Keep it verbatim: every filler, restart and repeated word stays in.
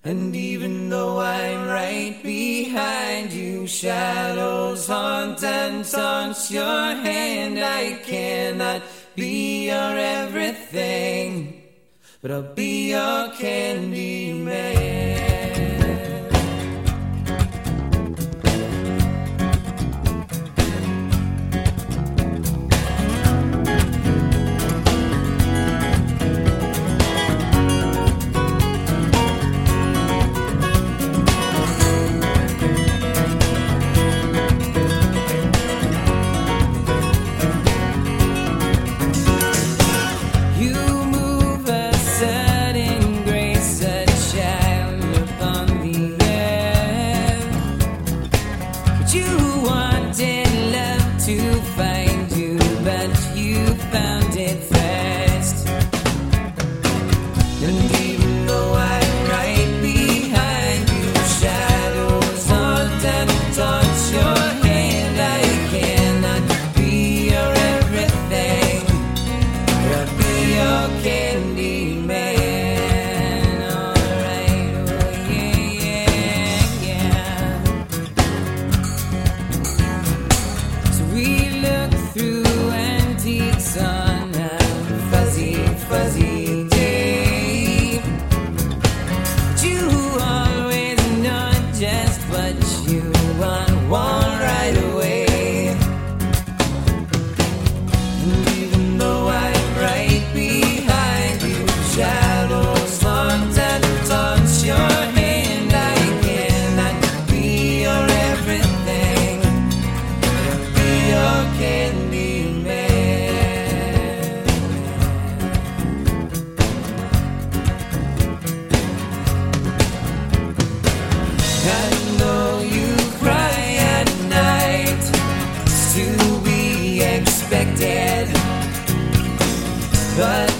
And even though I'm right behind you, shadows haunt and taunt your hand. I cannot be your everything, but I'll be your candy man. To find you, but you found it fast. And even though I'm right behind you, shadows haunt and touch your hand. I cannot be your everything, but I'll be your candy man. Alright, oh yeah, yeah, yeah. We look through antiques on a fuzzy, fuzzy day. But you always know just what you want, want right away. And even though I'm right behind you, shadows haunt and touch your hand. I cannot be your everything, your candy man. I know you cry at night, it's to be expected, but